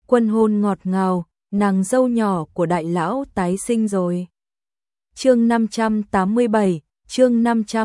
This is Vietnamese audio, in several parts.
Quân hôn ngọt ngào, nàng dâu nhỏ của đại lão tái sinh rồi. Chương 587, chương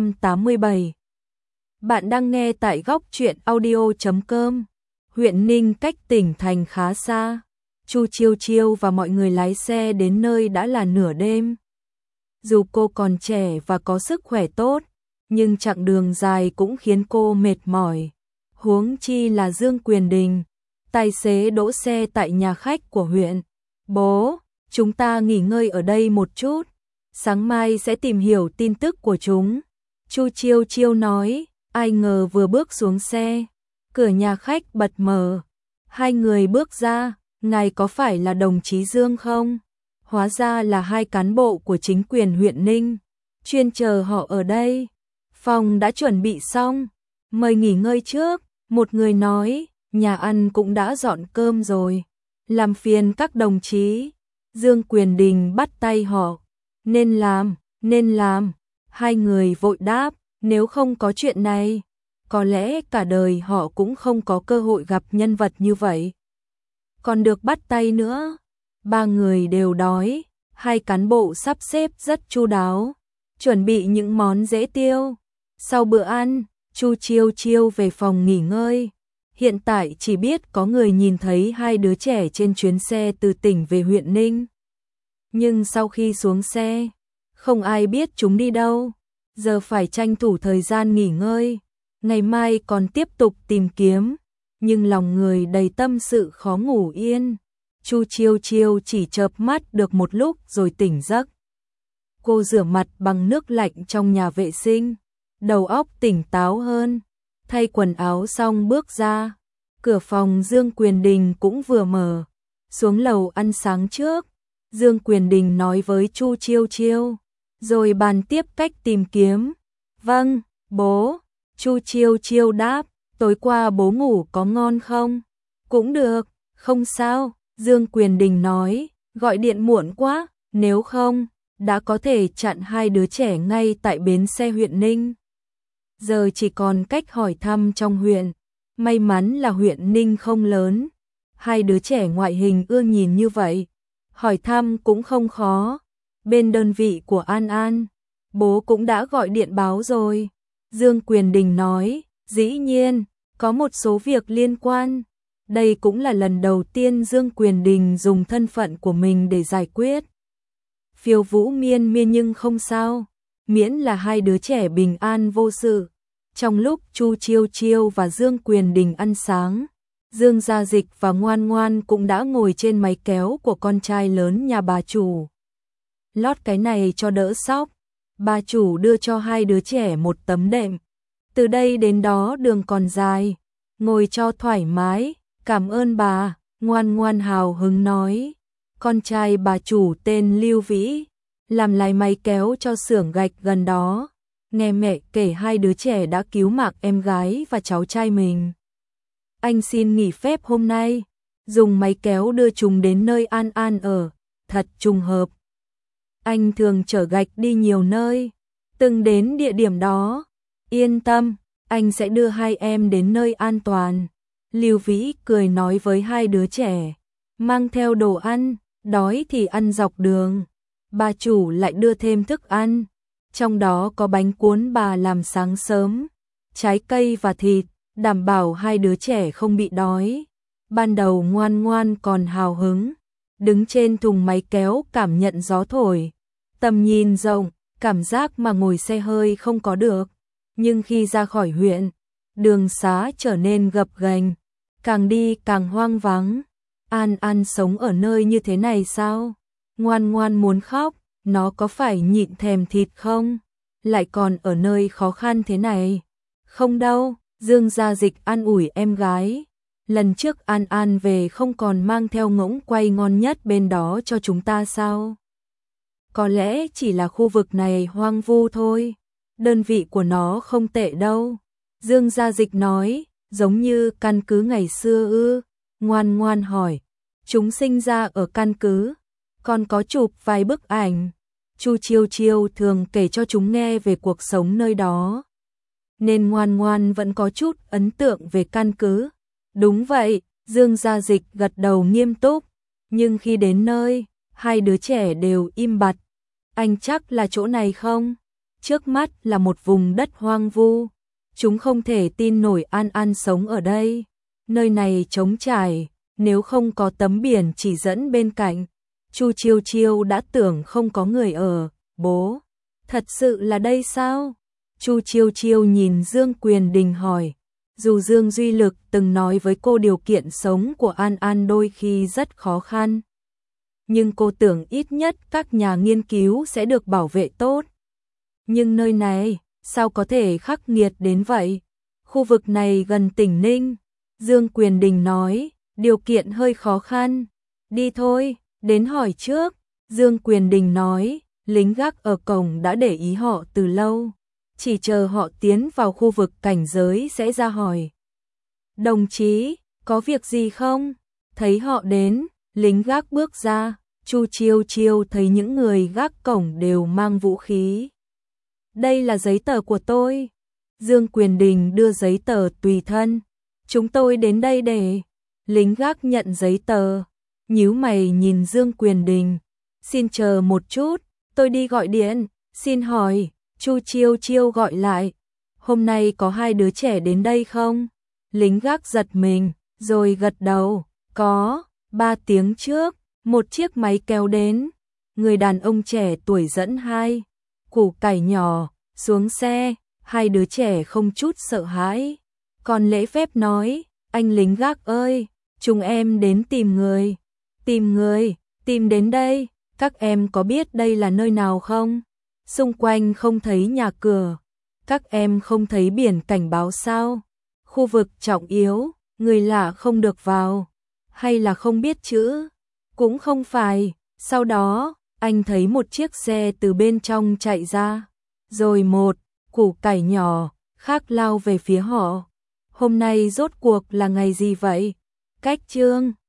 587. Bạn đang nghe tại góc truyện audio.com. Huyện Ninh cách tỉnh thành khá xa. Chu Chiêu Chiêu và mọi người lái xe đến nơi đã là nửa đêm. Dù cô còn trẻ và có sức khỏe tốt, nhưng chặng đường dài cũng khiến cô mệt mỏi. Huống chi là Dương Quyền Đình, tài xế đỗ xe tại nhà khách của huyện. Bố, chúng ta nghỉ ngơi ở đây một chút, sáng mai sẽ tìm hiểu tin tức của chúng. Chu Chiêu Chiêu nói, ai ngờ vừa bước xuống xe, cửa nhà khách bật mở. Hai người bước ra, ngài có phải là đồng chí Dương không? Hóa ra là hai cán bộ của chính quyền huyện Ninh, chuyên chờ họ ở đây. Phòng đã chuẩn bị xong, mời nghỉ ngơi trước. Một người nói, nhà ăn cũng đã dọn cơm rồi, làm phiền các đồng chí. Dương Quyền Đình bắt tay họ, nên làm. Hai người vội đáp, nếu không có chuyện này, có lẽ cả đời họ cũng không có cơ hội gặp nhân vật như vậy. Còn được bắt tay nữa, ba người đều đói, hai cán bộ sắp xếp rất chu đáo, chuẩn bị những món dễ tiêu. Sau bữa ăn, Chu Chiêu Chiêu về phòng nghỉ ngơi. Hiện tại chỉ biết có người nhìn thấy hai đứa trẻ trên chuyến xe từ tỉnh về huyện Ninh. Nhưng sau khi xuống xe, không ai biết chúng đi đâu. Giờ phải tranh thủ thời gian nghỉ ngơi, ngày mai còn tiếp tục tìm kiếm. Nhưng lòng người đầy tâm sự khó ngủ yên. Chu Chiêu Chiêu chỉ chợp mắt được một lúc rồi tỉnh giấc. Cô rửa mặt bằng nước lạnh trong nhà vệ sinh, đầu óc tỉnh táo hơn, thay quần áo xong bước ra. Cửa phòng Dương Quyền Đình cũng vừa mở. Xuống lầu ăn sáng trước, Dương Quyền Đình nói với Chu Chiêu Chiêu, rồi bàn tiếp cách tìm kiếm. Vâng, bố. Chu Chiêu Chiêu đáp, tối qua bố ngủ có ngon không? Cũng được, không sao. Dương Quyền Đình nói, gọi điện muộn quá, nếu không, đã có thể chặn hai đứa trẻ ngay tại bến xe huyện Ninh. Giờ chỉ còn cách hỏi thăm trong huyện. May mắn là huyện Ninh không lớn, hai đứa trẻ ngoại hình ưa nhìn như vậy, hỏi thăm cũng không khó. Bên đơn vị của An An, bố cũng đã gọi điện báo rồi. Dương Quyền Đình nói, dĩ nhiên, có một số việc liên quan. Đây cũng là lần đầu tiên Dương Quyền Đình dùng thân phận của mình để giải quyết. Phiêu vũ miên miên nhưng không sao, miễn là hai đứa trẻ bình an vô sự. Trong lúc Chu Chiêu Chiêu và Dương Quyền Đình ăn sáng, Dương Gia Dịch và Ngoan Ngoan cũng đã ngồi trên máy kéo của con trai lớn nhà bà chủ. Lót cái này cho đỡ xóc, bà chủ đưa cho hai đứa trẻ một tấm đệm. Từ đây đến đó đường còn dài, ngồi cho thoải mái, cảm ơn bà. Ngoan Ngoan hào hứng nói, con trai bà chủ tên Lưu Vĩ, làm lái máy kéo cho xưởng gạch gần đó. Nghe mẹ kể hai đứa trẻ đã cứu mạng em gái và cháu trai mình. Anh xin nghỉ phép hôm nay, dùng máy kéo đưa chúng đến nơi An An ở, thật trùng hợp. Anh thường chở gạch đi nhiều nơi, từng đến địa điểm đó. Yên tâm, anh sẽ đưa hai em đến nơi an toàn. Lưu Vĩ cười nói với hai đứa trẻ, mang theo đồ ăn, đói thì ăn dọc đường. Bà chủ lại đưa thêm thức ăn. Trong đó có bánh cuốn bà làm sáng sớm, trái cây và thịt, đảm bảo hai đứa trẻ không bị đói. Ban đầu Ngoan Ngoan còn hào hứng, đứng trên thùng máy kéo cảm nhận gió thổi, tầm nhìn rộng, cảm giác mà ngồi xe hơi không có được. Nhưng khi ra khỏi huyện, đường xá trở nên gập ghềnh, càng đi càng hoang vắng. An An sống ở nơi như thế này sao? Ngoan Ngoan muốn khóc. Nó có phải nhịn thèm thịt không? Lại còn ở nơi khó khăn thế này. Không đâu, Dương Gia Dịch an ủi em gái. Lần trước An An về không còn mang theo ngỗng quay ngon nhất bên đó cho chúng ta sao? Có lẽ chỉ là khu vực này hoang vu thôi. Đơn vị của nó không tệ đâu. Dương Gia Dịch nói, giống như căn cứ ngày xưa ư? Ngoan Ngoan hỏi. Chúng sinh ra ở căn cứ, còn có chụp vài bức ảnh. Chu Chiêu Chiêu thường kể cho chúng nghe về cuộc sống nơi đó, nên Ngoan Ngoan vẫn có chút ấn tượng về căn cứ. Đúng vậy, Dương Gia Dịch gật đầu nghiêm túc, nhưng khi đến nơi, hai đứa trẻ đều im bặt. Anh chắc là chỗ này không? Trước mắt là một vùng đất hoang vu. Chúng không thể tin nổi An An sống ở đây. Nơi này trống trải, nếu không có tấm biển chỉ dẫn bên cạnh. Chu Chiêu Chiêu đã tưởng không có người ở. Bố, thật sự là đây sao? Chu Chiêu Chiêu nhìn Dương Quyền Đình hỏi. Dù Dương Duy Lực từng nói với cô điều kiện sống của An An đôi khi rất khó khăn, nhưng cô tưởng ít nhất các nhà nghiên cứu sẽ được bảo vệ tốt. Nhưng nơi này, sao có thể khắc nghiệt đến vậy? Khu vực này gần tỉnh Ninh. Dương Quyền Đình nói, điều kiện hơi khó khăn. Đi thôi, đến hỏi trước. Dương Quyền Đình nói, lính gác ở cổng đã để ý họ từ lâu. Chỉ chờ họ tiến vào khu vực cảnh giới sẽ ra hỏi. Đồng chí, có việc gì không? Thấy họ đến, lính gác bước ra. Chu Chiêu Chiêu thấy những người gác cổng đều mang vũ khí. Đây là giấy tờ của tôi. Dương Quyền Đình đưa giấy tờ tùy thân. Chúng tôi đến đây để... Lính gác nhận giấy tờ, nhíu mày nhìn Dương Quyền Đình. Xin chờ một chút, tôi đi gọi điện. Xin hỏi, Chu Chiêu Chiêu gọi lại. Hôm nay có hai đứa trẻ đến đây không? Lính gác giật mình, rồi gật đầu. Có, 3 tiếng trước, một chiếc máy kéo đến. Người đàn ông trẻ tuổi dẫn hai củ cải nhỏ xuống xe. Hai đứa trẻ không chút sợ hãi, còn lễ phép nói, anh lính gác ơi, chúng em đến tìm người. Tìm người, tìm đến đây, các em có biết đây là nơi nào không? Xung quanh không thấy nhà cửa, các em không thấy biển cảnh báo sao? Khu vực trọng yếu, người lạ không được vào, hay là không biết chữ? Cũng không phải. Sau đó, anh thấy một chiếc xe từ bên trong chạy ra, rồi một củ cải nhỏ khác lao về phía họ. Hôm nay rốt cuộc là ngày gì vậy? Cách chương